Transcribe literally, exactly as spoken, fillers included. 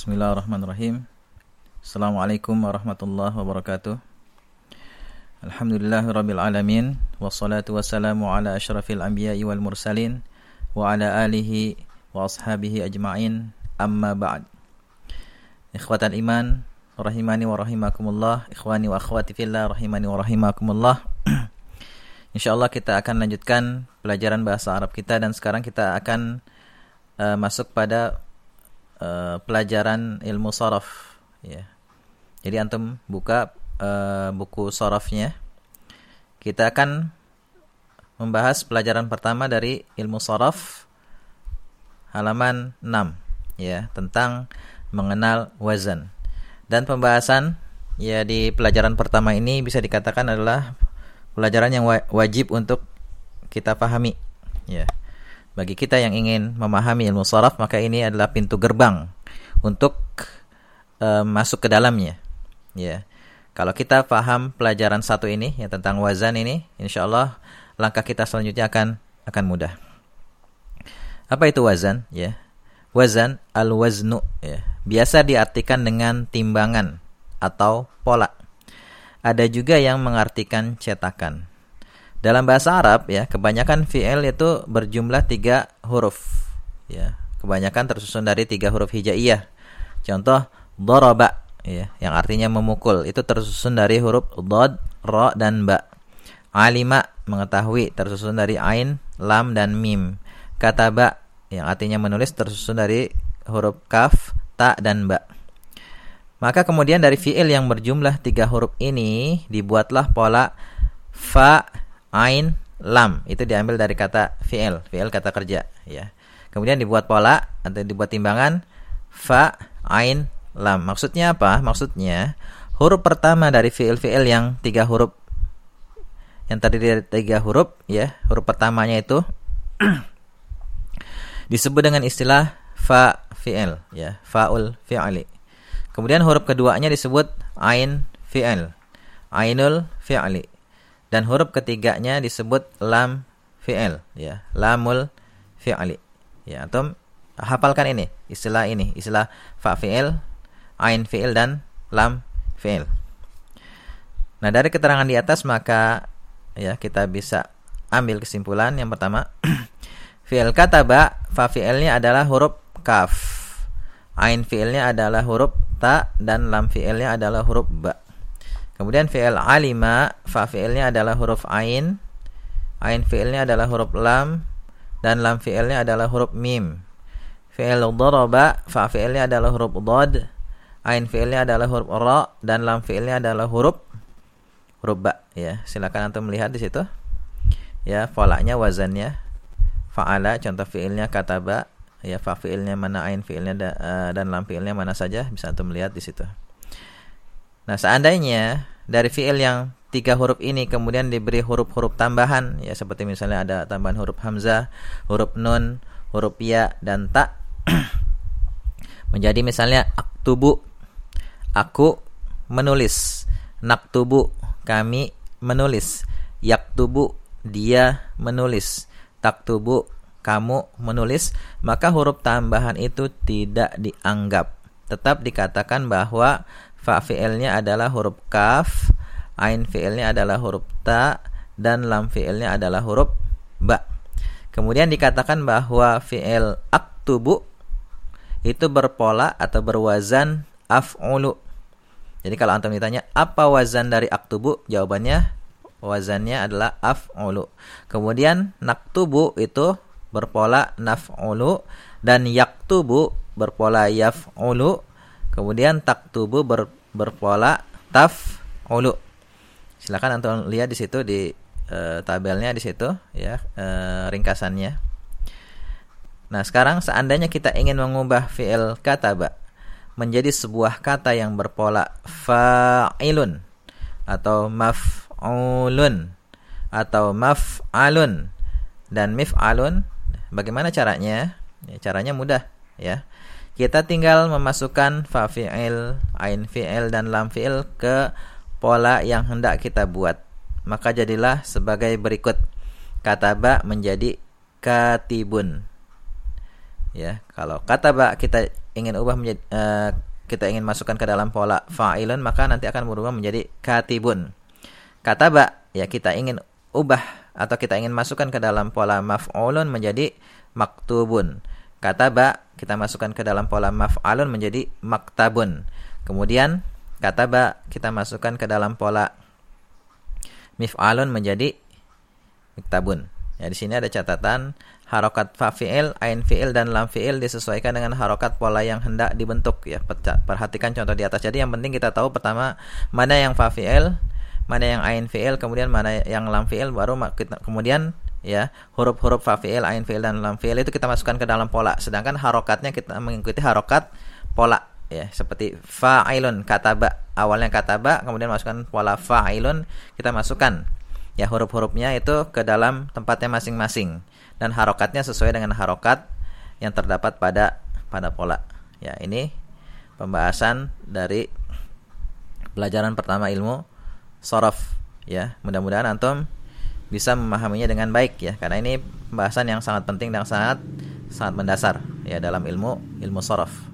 Bismillahirrahmanirrahim. Assalamualaikum warahmatullahi wabarakatuh. Alhamdulillahirabbil alamin wassalatu wassalamu ala asyrafil anbiya'i wal mursalin wa ala alihi wa ashabihi ajma'in. Amma ba'd. Ikhwatal iman rahimani wa rahimakumullah, ikhwani wa akhwati fillah rahimani wa rahimakumullah. Insyaallah kita akan lanjutkan pelajaran bahasa Arab kita, dan sekarang kita akan uh, masuk pada Uh, pelajaran ilmu sharaf, ya. Jadi antum buka uh, buku sharafnya. Kita akan membahas pelajaran pertama dari ilmu sharaf, halaman enam, ya, tentang mengenal wazan. Dan pembahasan ya di pelajaran pertama ini bisa dikatakan adalah pelajaran yang wajib untuk kita pahami, ya. Bagi kita yang ingin memahami ilmu sharaf, maka ini adalah pintu gerbang untuk uh, masuk ke dalamnya. Ya, kalau kita paham pelajaran satu ini, ya, tentang wazan ini, insyaallah langkah kita selanjutnya akan akan mudah. Apa itu wazan? Ya, wazan al-waznu, ya, biasa diartikan dengan timbangan atau pola. Ada juga yang mengartikan cetakan. Dalam bahasa Arab, ya, kebanyakan fi'il itu berjumlah tiga huruf, ya. Kebanyakan tersusun dari tiga huruf hijaiyah. Contoh daraba, ya, yang artinya memukul, itu tersusun dari huruf dhad, ra dan ba. Alima, mengetahui, tersusun dari ain, lam dan mim. Kataba, yang artinya menulis, tersusun dari huruf kaf, ta dan ba. Maka kemudian dari fi'il yang berjumlah tiga huruf ini dibuatlah pola fa, ain, lam. Itu diambil dari kata fi'il, fi'il kata kerja, ya. Kemudian dibuat pola atau dibuat timbangan fa, ain, lam. Maksudnya apa? Maksudnya huruf pertama dari fi'il-fi'il yang tiga huruf, yang terdiri dari tiga huruf, ya, huruf pertamanya itu disebut dengan istilah fa fi'il, ya, faul fi'li. Kemudian huruf keduanya disebut ain fi'il, ainul fi'li. Dan huruf ketiganya disebut lam fi'il, ya, lamul fi'li. Ya, antum hafalkan ini, istilah ini, istilah fa fi'il, ain fi'il dan lam fi'il. Nah, dari keterangan di atas maka, ya, kita bisa ambil kesimpulan yang pertama. Fi'il kataba, fa fi'ilnya adalah huruf kaf. Ain fi'ilnya adalah huruf ta dan lam fi'ilnya adalah huruf ba. Kemudian fi'il alima, fa fi'ilnya adalah huruf ain, ain fi'ilnya adalah huruf lam, dan lam fi'ilnya adalah huruf mim. Fi'il daraba, fa fi'ilnya adalah huruf dhad, ain fi'ilnya adalah huruf ra, dan lam fi'ilnya adalah huruf huruf ba, ya. Silakan antum melihat di situ, ya, polanya, wazannya. Fa'ala, contoh fi'ilnya kataba, ya, fa fi'ilnya mana, ain fi'ilnya da, uh, dan lam fi'ilnya mana saja, bisa antum lihat di situ. Nah, seandainya dari fi'il yang tiga huruf ini kemudian diberi huruf-huruf tambahan, ya, seperti misalnya ada tambahan huruf hamzah, huruf nun, huruf ya dan ta, menjadi misalnya aktubu, aku menulis, naktubu, kami menulis, yaktubu, dia menulis, taktubu, kamu menulis, maka huruf tambahan itu tidak dianggap. Tetap dikatakan bahwa fa fi'ilnya adalah huruf kaf, ain fi'ilnya adalah huruf ta, dan lam fi'ilnya adalah huruf ba. Kemudian dikatakan bahwa fi'il aktubu itu berpola atau berwazan af'ulu. Jadi kalau antum ditanya apa wazan dari aktubu, jawabannya wazannya adalah af'ulu. Kemudian naktubu itu berpola naf'ulu, dan yaktubu berpola yaf'ulu. Kemudian taktubu ber, berpola taf'ulu. Silakan antum lihat di situ di e, tabelnya di situ, ya, e, ringkasannya. Nah, sekarang seandainya kita ingin mengubah fi'il kataba menjadi sebuah kata yang berpola fa'ilun atau maf'ulun atau maf'alun dan mif'alun, bagaimana caranya? Ya, caranya mudah, ya. Kita tinggal memasukkan fa fi'il, ain fi'il dan lam fi'il ke pola yang hendak kita buat. Maka jadilah sebagai berikut. Kataba menjadi katibun. Ya, kalau kataba kita ingin ubah menjadi uh, kita ingin masukkan ke dalam pola fa'ilun, maka nanti akan berubah menjadi katibun. Kataba ya kita ingin ubah atau kita ingin masukkan ke dalam pola maf'ulun menjadi maktubun. Kataba kita masukkan ke dalam pola maf'alun menjadi maktabun. Kemudian kataba kita masukkan ke dalam pola mif'alun menjadi miktabun. Ya, di sini ada catatan harokat fa fi'il, ain fi'il dan lam fi'il disesuaikan dengan harokat pola yang hendak dibentuk ya. Perhatikan contoh di atas. Jadi yang penting kita tahu pertama mana yang fa fi'il, mana yang ain fi'il, kemudian mana yang lam fi'il, baru kita, kemudian ya huruf-huruf fa fi'il, ain fi'il dan lam fi'il itu kita masukkan ke dalam pola. Sedangkan harokatnya kita mengikuti harokat pola ya, seperti fa'ilun, kataba, awalnya kataba, kemudian masukkan pola fa'ilun, kita masukkan ya huruf-hurufnya itu ke dalam tempatnya masing-masing dan harokatnya sesuai dengan harokat yang terdapat pada pada pola. Ya, ini pembahasan dari pelajaran pertama ilmu shorof ya. Mudah-mudahan antum bisa memahaminya dengan baik ya, karena ini pembahasan yang sangat penting dan sangat sangat mendasar ya dalam ilmu ilmu shorof.